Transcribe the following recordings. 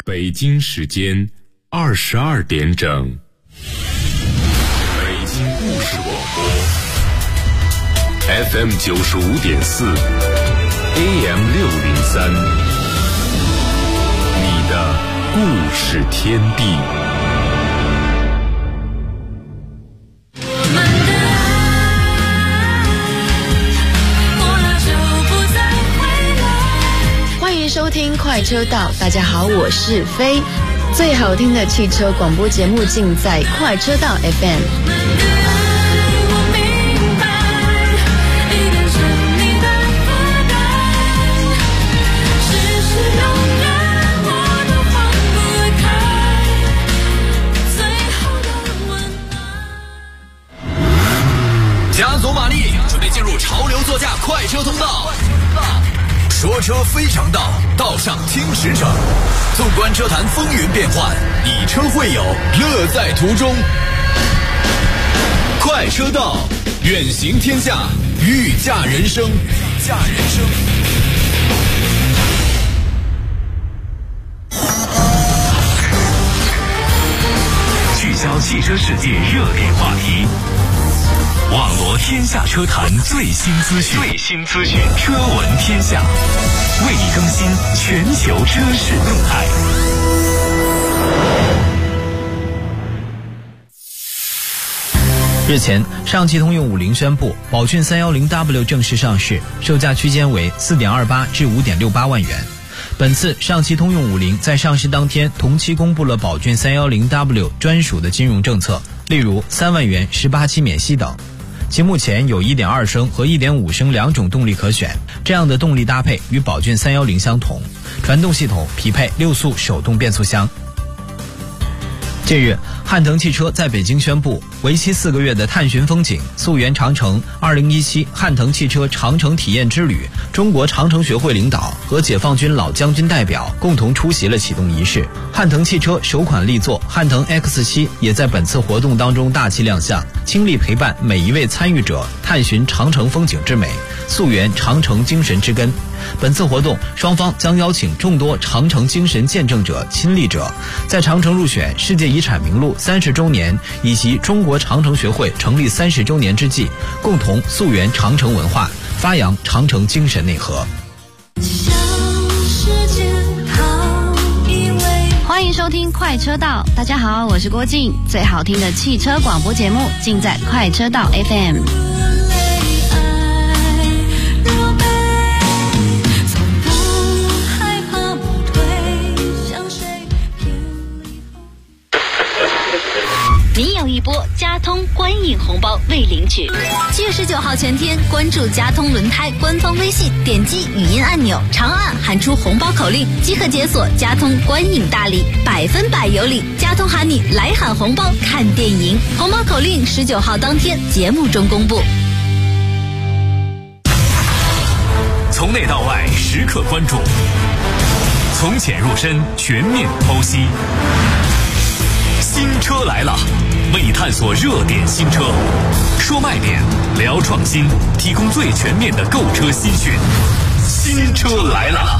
北京时间22点整。北京故事广播 FM 95.4 AM 603，你的故事天地。 欢迎收听快车道，大家好，我是飞。最好听的汽车广播节目尽在快车道 FM。 加足马力，准备进入潮流座驾快车通道。说车非常道，道上听实诚。纵观车坛风云变幻，以车会友，乐在途中。快车道，远行天下，御驾人生。 聚焦汽车世界热点话题，网罗天下车坛最新资讯，车闻天下，为你更新全球车市动态。 日前，上汽通用50宣布，宝骏 310W 正式上市，售价区间为 4.28 至 5.68 万元。本次上汽通用50在上市当天同期公布了宝骏 310W 专属的金融政策，例如3万元18期免息等。其目前有 1.2 升和 1.5 升两种动力可选，这样的动力搭配与宝骏310相同，传动系统匹配6速手动变速箱。近日，汉腾汽车在北京宣布，为期4个月的探寻风景溯源长城2017汉腾汽车长城体验之旅，中国长城学会领导和解放军老将军代表共同出席了启动仪式。汉腾汽车首款力作汉腾 X7 也在本次活动当中大气亮相，倾力陪伴每一位参与者探寻长城风景之美，溯源长城精神之根。本次活动，双方将邀请众多长城精神见证者、亲历者，在长城入选世界遗产名录30周年以及中国长城学会成立30周年之际，共同溯源长城文化，发扬长城精神内核。 欢迎收听快车道，大家好，我是郭靖。最好听的汽车广播节目尽在快车道 FM。你有一波佳通观影红包未领取，7月19号全天关注佳通轮胎官方微信，点击语音按钮，长按喊出红包口令，即可解锁佳通观影大礼，100%有礼。佳通喊你来喊红包看电影，红包口令19号当天节目中公布。 从内到外时刻关注，从浅入深全面剖析。新车来了，为你探索热点新车，说卖点，聊创新，提供最全面的购车新讯。新车来了。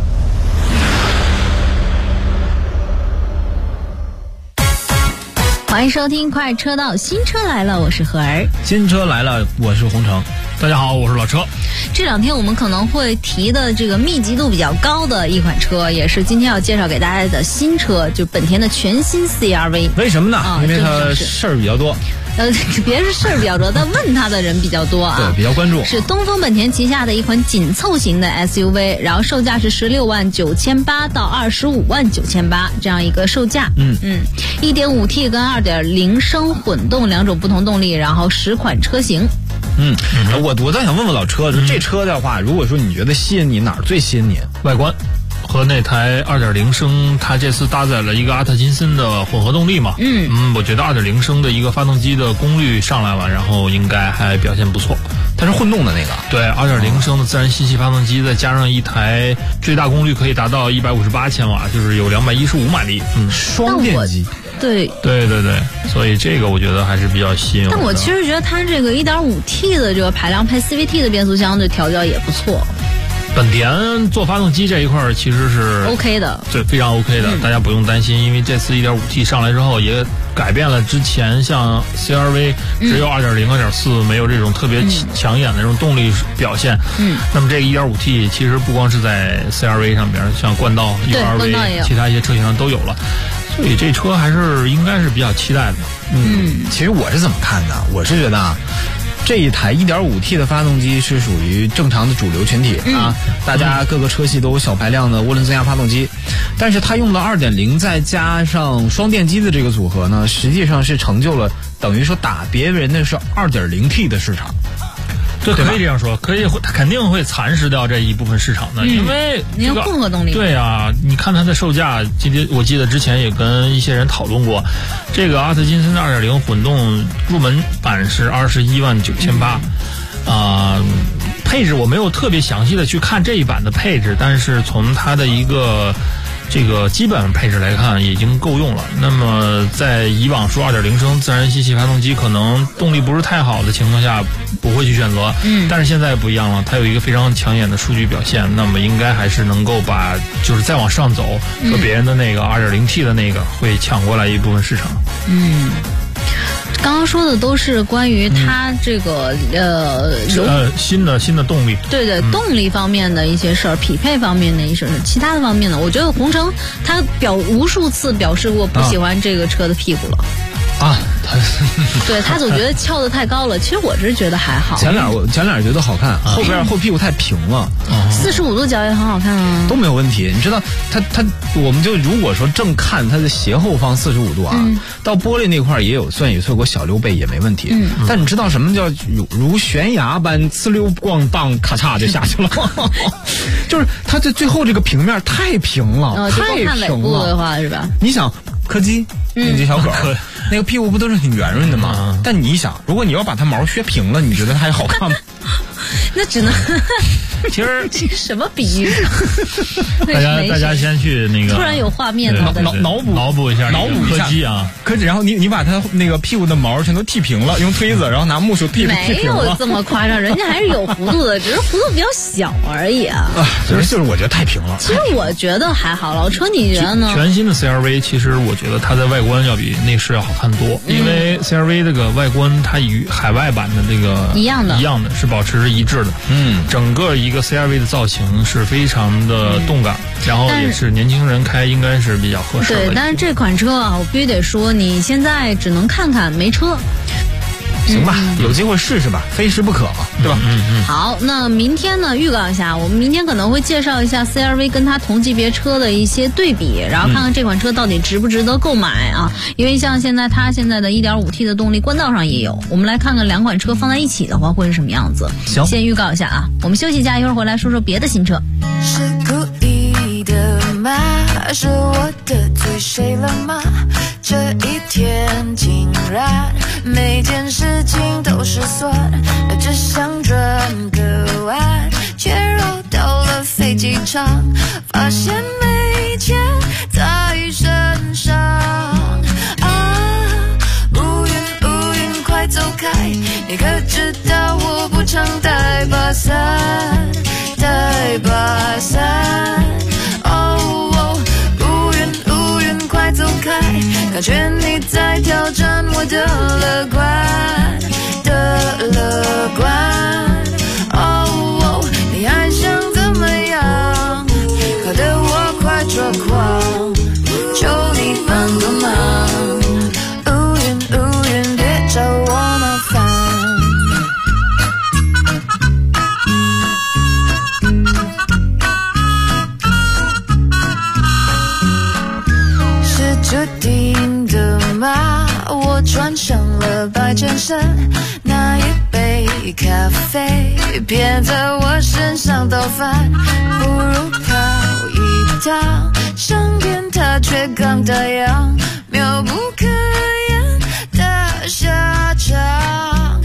欢迎收听快车道，新车来了，我是何儿。 新车来了，我是洪城。 大家好，我是老车。 这两天我们可能会提的这个密集度比较高的一款车，也是今天要介绍给大家的新车，就本田的全新 CR-V。 为什么呢？因为它事儿比较多。 别是事儿比较多，但问他的人比较多啊。 对，比较关注。 是东风本田旗下的一款紧凑型的 SUV， 然后售价是16.98万到25.98万这样一个售价。1.5T 跟2.0升混动两种不同动力，然后10款车型。 我倒想问问老车，这车的话，如果说你觉得吸引你哪儿最吸引你？ 外观和那台2.0升，它这次搭载了一个阿特金森的混合动力嘛。我觉得2.0升的一个发动机的功率上来了，然后应该还表现不错。 它是混动的那个？ 对，2.0升的自然吸气发动机，再加上一台最大功率可以达到158千瓦，就是有215马力。 双电机。 对， 所以这个我觉得还是比较吸引我的。 但我其实觉得它这个 1.5T 的这个排量配 CVT 的变速箱的调教也不错。 本田做发动机这一块其实是 OK 的， 对，非常 OK 的，大家不用担心，因为这次 1.5T 上来之后也改变了之前像 CR-V 只有2.0、2.4没有这种特别抢眼的这种动力表现。那么这个 1.5T 其实不光是在 CR-V 上边，像冠道、UR-V 其他一些车型上都有了。所以这车还是应该是比较期待的。 其实我是怎么看的？我是觉得啊，这一台 1.5T 的发动机是属于正常的主流群体啊，大家各个车系都有小排量的涡轮增压发动机，但是它用了2.0再加上双电机的这个组合呢，实际上是成就了等于说打别人的是 2.0T 的市场。 对，可以这样说，它肯定会蚕食掉这一部分市场的，因为这个混合动力。 对啊，你看它的售价，我记得之前也跟一些人讨论过，这个阿特金森的 2.0 混动入门版是219800，配置我没有特别详细的去看这一版的配置，但是从它的一个这个基本配置来看已经够用了。那么在以往说2.0升自然吸气发动机可能动力不是太好的情况下不会去选择，但是现在不一样了，它有一个非常抢眼的数据表现，那么应该还是能够把就是再往上走，和别人的那个 2.0T 的那个会抢过来一部分市场。 刚刚说的都是关于它这个新的动力， 对动力方面的一些事儿，匹配方面的一些事儿，其他的方面呢，我觉得鸿诚他无数次表示过不喜欢这个车的屁股了。对他总觉得翘得太高了，其实我是觉得还好。 前脸觉得好看，后屁股太平了。 45度角也很好看啊， 都没有问题。你知道我们就如果说正看它的斜后方45度啊，到玻璃那块也有过小溜背也没问题。但你知道什么叫如悬崖般呲溜咣当咔嚓就下去了？就是它这最后这个平面太平了，太平了。 看尾部的话是吧？ 你想柯基那只小狗，那个屁股不都是很圆润的吗？但你想，如果你要把它毛削平了，你觉得它还好看吗？ 那只能其实什么比喻？ 大家先去那个突然有画面了， 脑补一下柯基啊， 柯基，然后你把它那个屁股的毛全都剃平了，用推子，然后拿木梳剃平了。 没有这么夸张，人家还是有弧度的，只是弧度比较小而已啊。 就是我觉得太平了。 其实我觉得还好，老车你觉得呢？ 全新的 CR-V 其实我觉得它在外观要比内饰要好看多，因为 CR-V 这个外观它与海外版的这个一样的是保持一致的。整个一个 CR-V 的造型是非常的动感，然后也是年轻人开应该是比较合适的。 对，但是这款车啊，我必须得说，你现在只能看看没车。 行吧，有机会试试吧，非试不可嘛，对吧？ 好，那明天呢，预告一下，我们明天可能会介绍一下 CR-V 跟它同级别车的一些对比，然后看看这款车到底值不值得购买啊。因为像它现在的 1.5T 的动力，冠道上也有，我们来看看两款车放在一起的话会是什么样子。 行， 先预告一下啊，我们休息一下，一会儿回来说说别的新车。 是故意的吗？是我得罪谁了吗？这一天竟然每件事情都失算，只想转个弯，却绕到了飞机场，发现没钱在身上。乌云快走开，你可知道我不常带把伞，乌云快走开，感觉你在挑战我的乐观，你还想怎么样？搞得我快抓狂，求你帮个忙，乌云别找我麻烦。注定的吗？我穿上了白衬衫，那一杯咖啡偏在我身上倒翻，不如跑一趟，上天它却刚打烊，妙不可言的下场。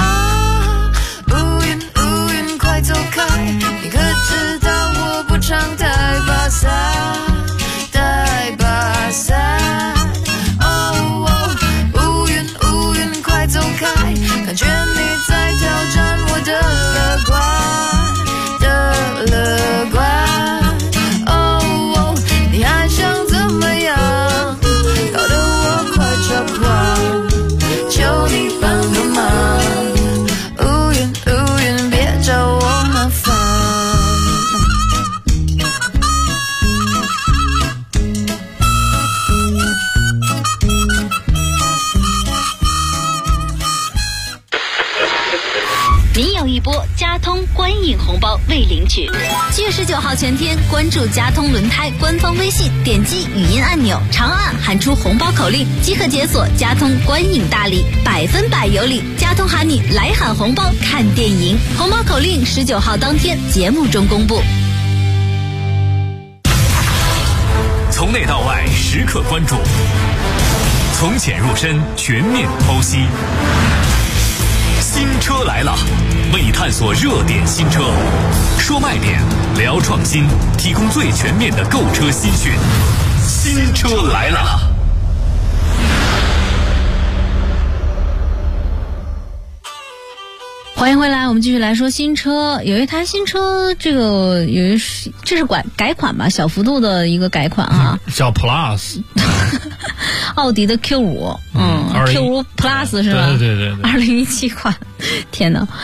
乌云快走开，你可知道我不常带把伞，乌云快走开，感觉你在挑战我的乐观。 通观影红包未领取。7月19号全天，关注佳通轮胎官方微信，点击语音按钮，长按喊出红包口令，即可解锁佳通观影大礼，100%有礼。佳通喊你来喊红包看电影，红包口令19号当天节目中公布。 从内到外时刻关注，从浅入深全面剖析。新车来了，为你探索热点新车，说卖点，聊创新，提供最全面的购车新讯。新车来了。 欢迎回来，我们继续来说新车。有一台新车，这是改款吧，小幅度的一个改款啊， 叫 Plus， 奥迪的 Q5， Q5 Plus 是吧？ 对 ，2017款。天哪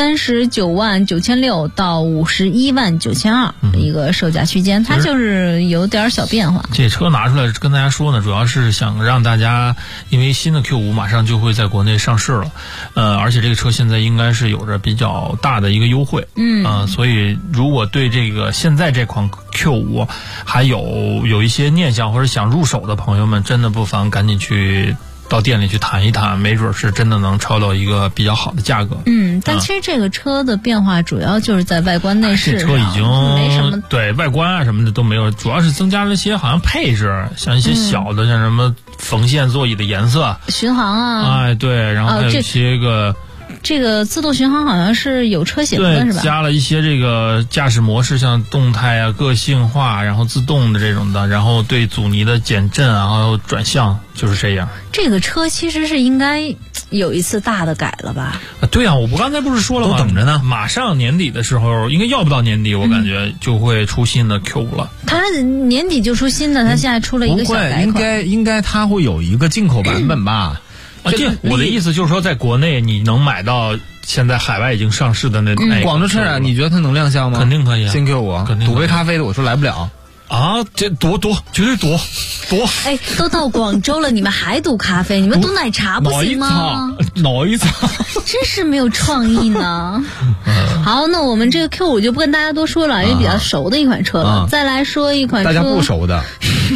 ，39.96万到51.92万一个售价区间，它就是有点小变化。 这车拿出来跟大家说呢，主要是想让大家，因为新的 Q5 马上就会在国内上市了，而且这个车现在应该是有着比较大的一个优惠，所以如果对这个现在这款 Q5 还有一些念想或者想入手的朋友们，真的不妨赶紧去到店里去谈一谈，没准是真的能抄到一个比较好的价格。 但其实这个车的变化主要就是在外观内饰上， 这车已经没什么， 对外观啊什么的都没有，主要是增加了一些好像配置，像一些小的，像什么缝线座椅的颜色、 巡航啊， 对，然后还有一些这个自动巡航好像是有车型的是吧？ 加了一些这个驾驶模式，像动态啊、个性化，然后自动的这种的，然后对阻尼的减震啊，还有转向，就是这样。 这个车其实是应该有一次大的改了吧？ 对啊，我刚才不是说了吗？ 都等着呢。 马上年底的时候，应该要不到年底，我感觉就会出新的 Q5 了。 它年底就出新的，它现在出了一个小改款。 应该它会有一个进口版本吧？ 我的意思就是说，在国内你能买到现在海外已经上市的那广州车展，你觉得它能亮相吗？ 肯定可以啊， 新 Q5，赌杯咖啡的我说来不了。 这夺绝对夺！ 都到广州了，你们还赌咖啡？你们赌奶茶不行吗？ 哪一场？ 真是没有创意呢。好，那我们这个 Q5 就不跟大家多说了，因为比较熟的一款车了。再来说一款车， 大家不熟的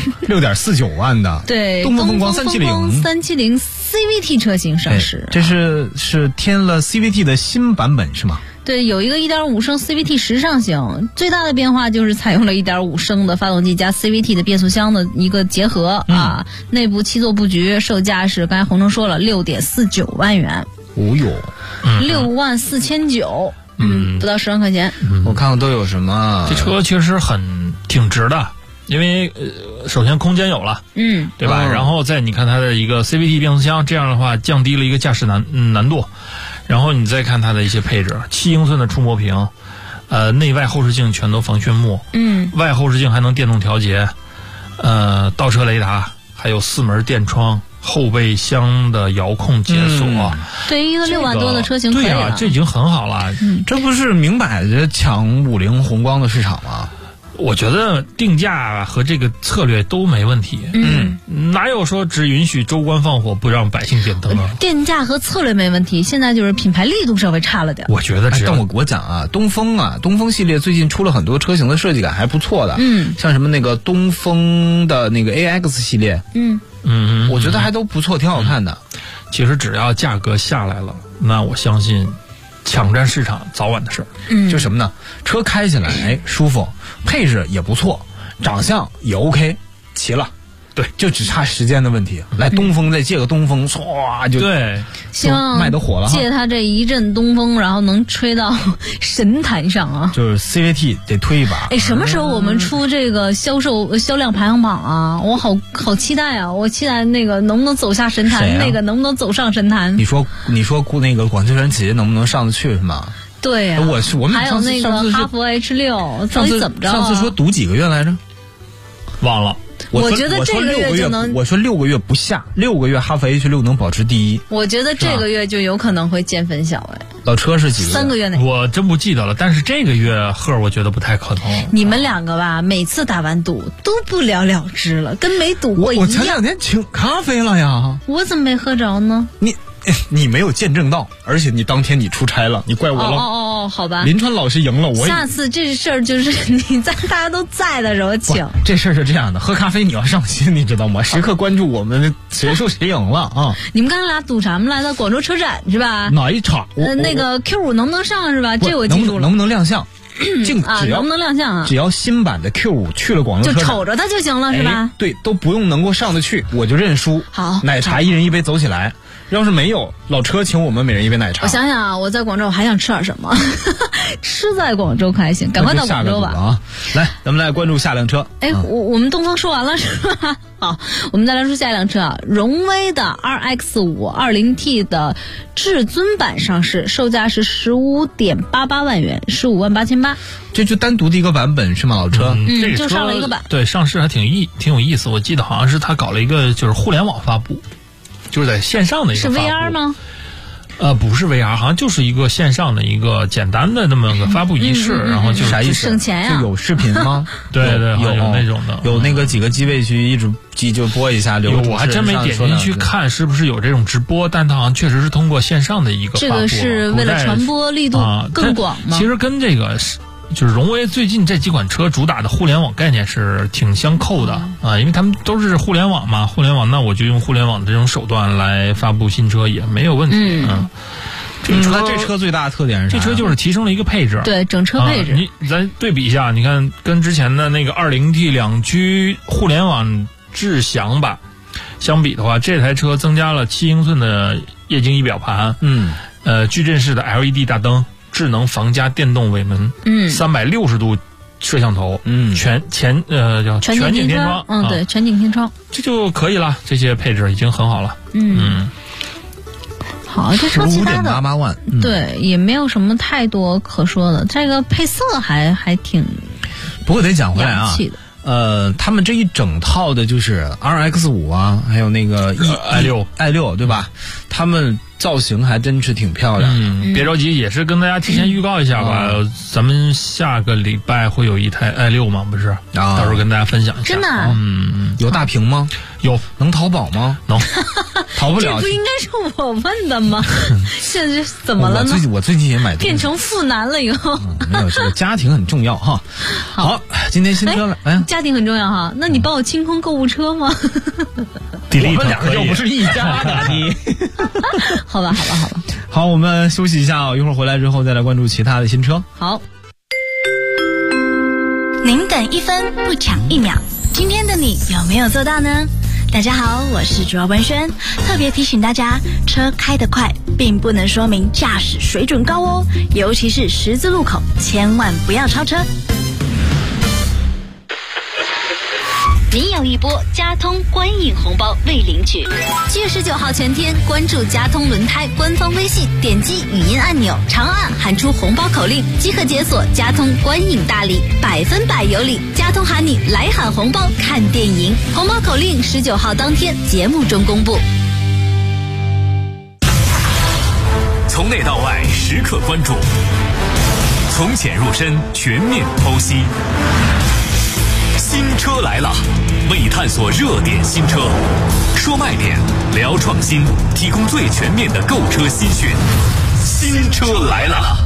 ，6.49万的， 对， 东风风光 370 CVT 车型上市。 这是添了 CVT 的新版本是吗？ 对，有一个 1.5 升 CVT 时尚型，最大的变化就是采用了 1.5 升的发动机加 CVT 的变速箱的一个结合内部7座布局，售价是刚才洪城说了6.49万元。64900，不到10万块钱。 我看看都有什么。 这车其实挺值的，因为首先空间有了，对吧？然后再你看它的一个 CVT 变速箱，这样的话降低了一个驾驶难度。然后你再看它的一些配置，7英寸的触摸屏，内外后视镜全都防眩目，外后视镜还能电动调节，倒车雷达，还有4门电窗，后备箱的遥控解锁。 对于一个6万多的车型可以了， 对啊，这已经很好了。 这不是明摆着抢50宏光的市场吗？ 我觉得定价和这个策略都没问题。哪有说只允许州官放火不让百姓点灯啊？ 定价和策略没问题，现在就是品牌力度稍微差了点。 我觉得但我讲啊，东风系列最近出了很多车型的设计感还不错的，像什么那个东风的那个 AX 系列，我觉得还都不错，挺好看的。 其实只要价格下来了，那我相信抢占市场早晚的事儿。 就什么呢？车开起来舒服，配置也不错，长相也 OK， 齐了。对，就只差时间的问题。来东风再借个东风，唰就对， 希望卖得火了。 借他这一阵东风，然后能吹到神坛上啊！ 就是 CVT 得推一把。 什么时候我们出这个销量排行榜啊？我好期待啊！我期待那个能不能走下神坛，那个能不能走上神坛？ 你说那个广汽传祺能不能上得去是吗？ 对呀， 我们还有那个哈弗 H6，到底怎么着？ 上次说赌几个月来着？ 忘了。 我觉得这个月就能， 我说6个月不下，6个月哈弗 H6 能保持第一。 我觉得这个月就有可能会见分晓。 老车是几个月 ？3个月内。 我真不记得了，但是这个月贺我觉得不太可能。 你们两个吧，每次打完赌都不了了之了，跟没赌过一样。 我前2天请咖啡了呀。 我怎么没喝着呢？ 你没有见证到，而且你当天你出差了，你怪我了。 哦，好吧。 林川老师赢了，我下次这事儿就是你在大家都在的时候请。 这事儿是这样的，喝咖啡你要上心，你知道吗？时刻关注我们谁输谁赢了啊！ 你们刚才俩赌啥么来着？广州车展是吧？ 哪一场？ 那个 Q5能不能上是吧？这我记住了。 能不能亮相？ 能不能亮相啊？ 只要新版的 Q5去了广州车展， 就瞅着它就行了，是吧？ 对，都不用能够上得去，我就认输。 好， 奶茶一人一杯，走起来。要是没有，老车请我们每人一杯奶茶。 我想想啊，我在广州我还想吃点什么？吃在广州开心，赶快到广州吧！ 啊，来，咱们来关注下辆车。 我们东风说完了是吧？好，我们再来说下一辆车啊，荣威的 RX5 20T 的至尊版上市，售价是15.88万元，15.88万。 这就单独的一个版本是吗？老车， 这个就上了一个版。 对，上市还挺有意思。我记得好像是他搞了一个就是互联网发布，就是在线上的一个发布。 是 VR 吗？ 不是 VR，好像就是一个线上的一个简单的那么个发布仪式，然后就是啥意思？ 省钱呀？ 就有视频吗？ 对，有那种的， 有那个几个机位去一直就播一下。 我还真没点进去看是不是有这种直播，但它好像确实是通过线上的一个发布。 这个是为了传播力度更广吗？ 其实跟这个就是荣威最近这几款车主打的互联网概念是挺相扣的啊，因为他们都是互联网嘛，互联网那我就用互联网的这种手段来发布新车也没有问题。 这车最大的特点是啥？ 这车就是提升了一个配置， 对，整车配置。 咱对比一下，你看跟之前的那个 2.0T 两驱互联网智享版相比的话，这台车增加了7英寸的液晶仪表盘，矩阵式的 LED 大灯。智能防夹电动尾门，360度摄像头，全景天窗， 对，全景天窗， 这就可以了。这些配置已经很好了。 好，这车其他的 15.88万， 对，也没有什么太多可说的。这个配色还挺， 不过得讲回来啊。他们这一整套的就是 RX5 啊，还有那个 i6，对吧？他们造型还真是挺漂亮。 别着急，也是跟大家提前预告一下吧。咱们下个礼拜会有一台 i6 吗？不是，到时候跟大家分享一下。 真的？ 有大屏吗？ 有。 能淘宝吗？ 能。 淘不了。 这不应该是我问的吗？现在怎么了呢？ 我最近也买， 变成妇男了以后。 没有，这个家庭很重要哈。好，今天新车来， 家庭很重要哈。那你帮我清空购物车吗？ 我们两个又不是一家的， 好吧。 好，我们休息一下一会儿回来之后再来关注其他的新车。 好。 您等1分不抢1秒，今天的你有没有做到呢？大家好，我是卓文轩，特别提醒大家，车开得快并不能说明驾驶水准高哦，尤其是十字路口，千万不要超车。 您有一波佳通观影红包未领取。7月19号全天，关注佳通轮胎官方微信，点击语音按钮，长按喊出红包口令，即可解锁佳通观影大礼，100%有礼。佳通喊你来喊红包看电影，红包口令19号当天节目中公布。 从内到外时刻关注，从浅入深全面剖析。新车来了，为你探索热点新车，说卖点，聊创新，提供最全面的购车新讯。新车来了。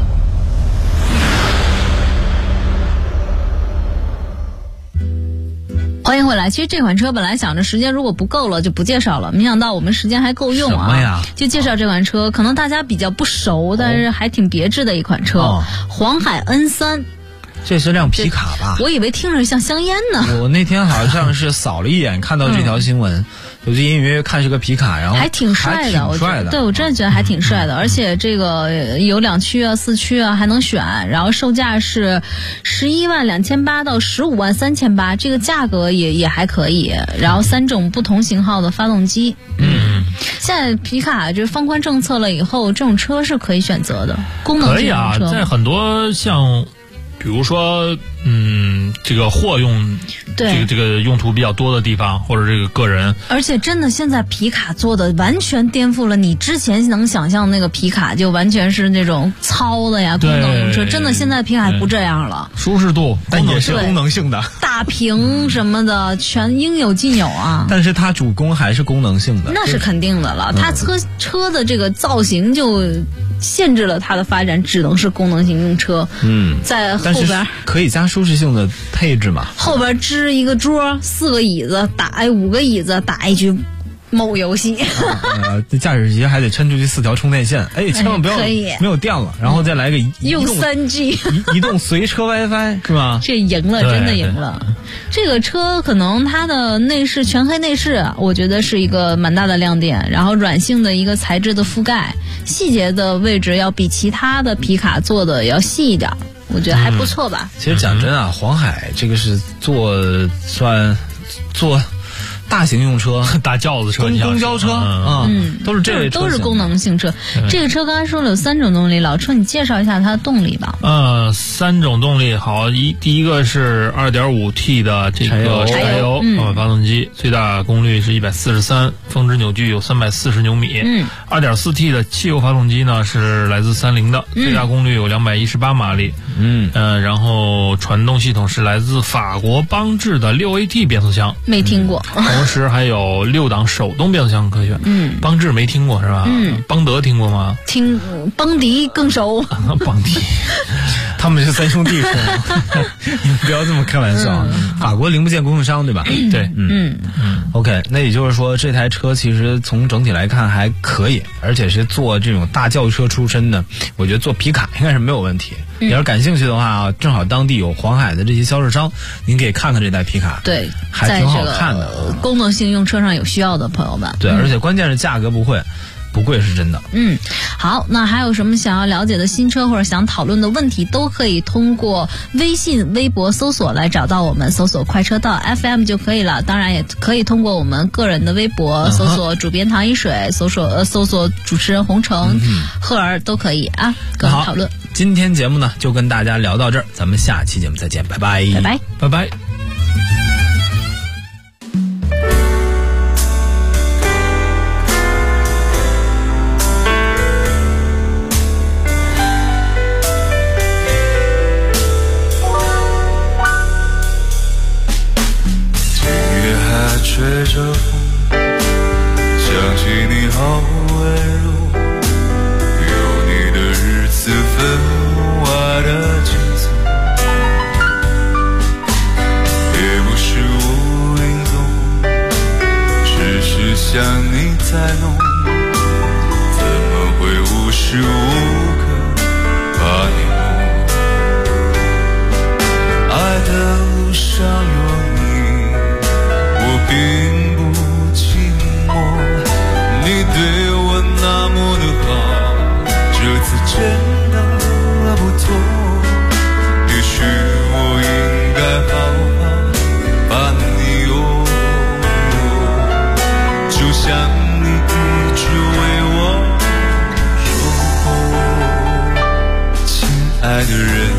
欢迎回来。其实这款车本来想着时间如果不够了就不介绍了，没想到我们时间还够用啊。 什么呀？ 就介绍这款车，可能大家比较不熟，但是还挺别致的一款车，黄海 N3。 这是辆皮卡吧？ 我以为听着像香烟呢。 我那天好像是扫了一眼，看到这条新闻，我就隐隐约约看是个皮卡，然后还挺帅的，对，我真的觉得还挺帅的，而且这个有2驱啊、4驱啊还能选，然后售价是112800到153800，这个价格也还可以，然后3种不同型号的发动机。现在皮卡就是放宽政策了以后，这种车是可以选择的，功能性车可以啊，在很多像。比如说这个货用这个用途比较多的地方，或者这个个人。 而且真的现在皮卡做的完全颠覆了你之前能想象那个皮卡，就完全是那种糙的呀，功能用车。真的现在皮卡不这样了， 舒适度但也是功能性的， 大屏什么的全应有尽有啊。 但是它主攻还是功能性的， 那是肯定的了。它车的这个造型就限制了它的发展，只能是功能性用车。在后边可以加舒适性的配置嘛？ 后边支一个桌，4个椅子5个椅子打一局某游戏。 驾驶席还得抻出去4条充电线，千万不要没有电了，然后再来个用3G 移动随车 WiFi 是吧？ 这赢了，真的赢了。这个车可能它的内饰全黑内饰，我觉得是一个蛮大的亮点。然后软性的一个材质的覆盖，细节的位置要比其他的皮卡做的要细一点，我觉得还不错吧。 其实讲真啊，黄海这个是算做大型用车、 大轿子车、 公交车都是这类车， 都是功能性车。这个车刚才说了有3种动力，老车你介绍一下它的动力吧。 3种动力，好，第一个是 2.5T 的这个柴油发动机，最大功率是143，峰值扭矩有340牛米。2.4T 的汽油发动机呢是来自三菱的，最大功率有218马力。然后传动系统是来自法国邦致的6AT 变速箱， 没听过。 同时还有6档手动变速箱可选。邦致没听过是吧？邦德听过吗？ 邦迪更熟。 邦迪， 他们是3兄弟是吗？你们不要这么开玩笑。法国零部件供应商对吧？ 对。 OK， 那也就是说这台车其实从整体来看还可以，而且是做这种大轿车出身的，我觉得做皮卡应该是没有问题。你要是感兴趣的话啊，正好当地有黄海的这些销售商，您可以看看这台皮卡， 对， 还挺好看的。 功能性用车上有需要的朋友们， 对，而且关键是价格不贵是真的。 好，那还有什么想要了解的新车或者想讨论的问题，都可以通过微信、微博搜索来找到我们，搜索快车道 FM 就可以了。当然也可以通过我们个人的微博搜索主编唐一水，搜索主持人洪城、赫儿都可以啊，跟我们讨论。 今天节目呢就跟大家聊到这儿，咱们下期节目再见，拜拜， 拜拜， 拜拜。 吹着风，想起你好温柔，有你的日子分外的轻松，也不是无影踪，只是想你在弄，怎么会无时无刻把你梦？爱的路上有你，我并不寂寞，你对我那么的好，这次真的不错，也许我应该好好把你拥有，就像你一直为我守候。亲爱的人，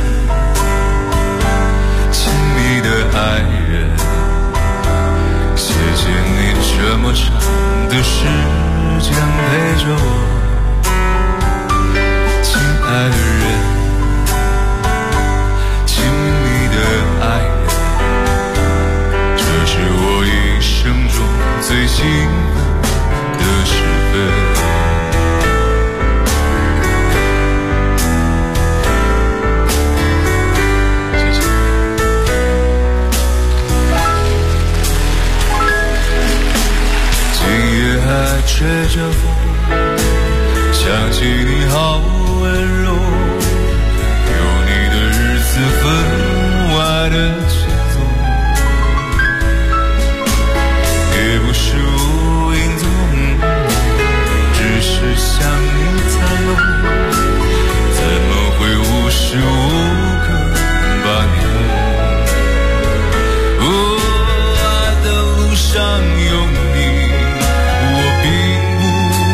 亲密的爱人，谢谢你这么长的时间陪着我，亲爱的人，亲密的爱人，这是我一生中最幸福的时分。吹着风，想起你好温柔，有你的日子分外的轻松，也不是无影踪，只是想你在弄，怎么会无时无刻把你梦？爱的路上有你，我并不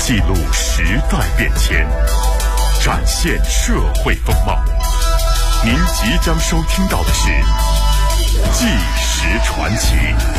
记录时代变迁，展现社会风貌。您即将收听到的是《纪实传奇》。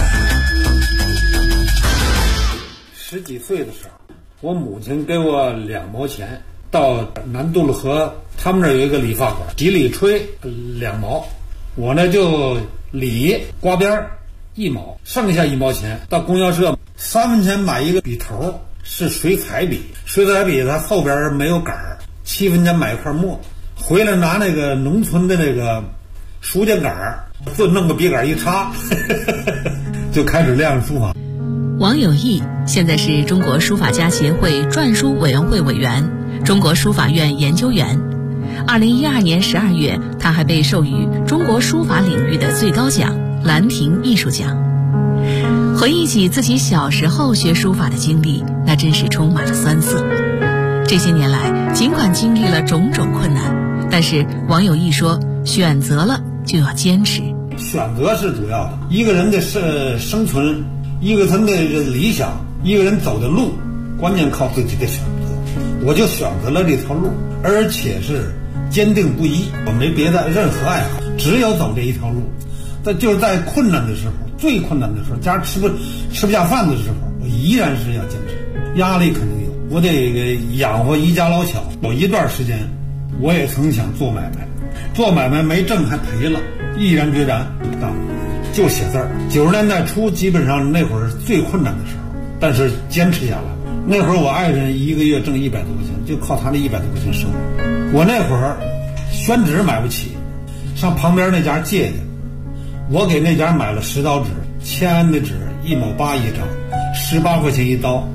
10几岁的时候，我母亲给我2毛钱，到南渡路河，他们那儿有一个理发馆，几里吹2毛，我呢就理刮边1毛，剩下1毛钱到供销社3分钱买一个笔头，是水彩笔，水彩笔它后边没有杆儿，7分钱买一块墨，回来拿那个农村的那个书架杆儿，就弄个笔杆一插就开始练书法。 王有义现在是中国书法家协会篆书委员会委员、中国书法院研究员。2012年12月，他还被授予中国书法领域的最高奖兰亭艺术奖。回忆起自己小时候学书法的经历，那真是充满了酸涩。这些年来，尽管经历了种种困难，但是王有义说，选择了就要坚持。 选择是主要的，一个人的生存，一个人的理想，一个人走的路，关键靠自己的选择。我就选择了这条路，而且是坚定不移，我没别的任何爱好，只有走这一条路。但就是在困难的时候，最困难的时候，家吃不下饭的时候，我依然是要坚持。压力肯定有，我得养活一家老小。有一段时间，我也曾想做买卖，做买卖没挣还赔了，毅然决然不干，就写字儿。90年代初，基本上那会儿是最困难的时候，但是坚持下来。那会儿我爱人一个月挣100多块钱，就靠他那100多块钱生活。我那会儿宣纸买不起，上旁边那家借去，我给那家买了10刀纸，签安的纸1毛8一张，18块钱一刀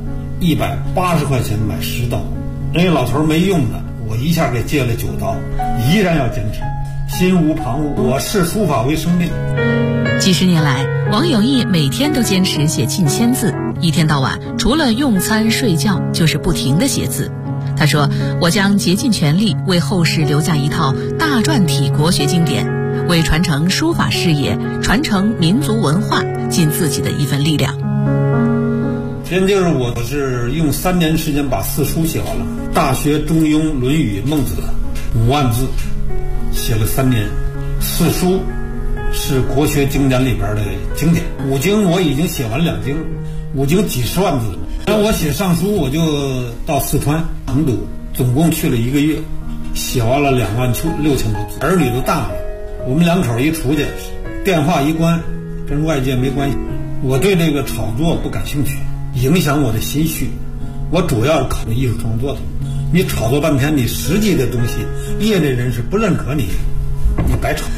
，180块钱买10刀。人家老头没用的，我一下给借了9刀，依然要坚持，心无旁骛。我视书法为生命。 几十年来，王有义每天都坚持写近1000字，一天到晚除了用餐睡觉就是不停地写字。他说，我将竭尽全力为后世留下一套大篆体国学经典，为传承书法事业、传承民族文化尽自己的一份力量。 真就是我是用3年时间把4书写完了，《大学》《中庸》《论语》《孟子》5万字，写了3年。4书是国学经典里边的经典，5经我已经写完2经，5经几十万字。然后我写上书，我就到四川成都，总共去了1个月，写完了26000多字。儿女都大了，我们2口一出去，电话一关，跟外界没关系。我对这个炒作不感兴趣，影响我的心绪。我主要是考虑艺术创作的。你炒作半天，你实际的东西，业内人士不认可你，你白炒。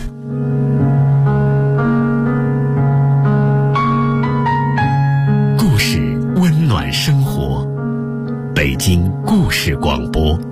故事温暖生活，北京故事广播。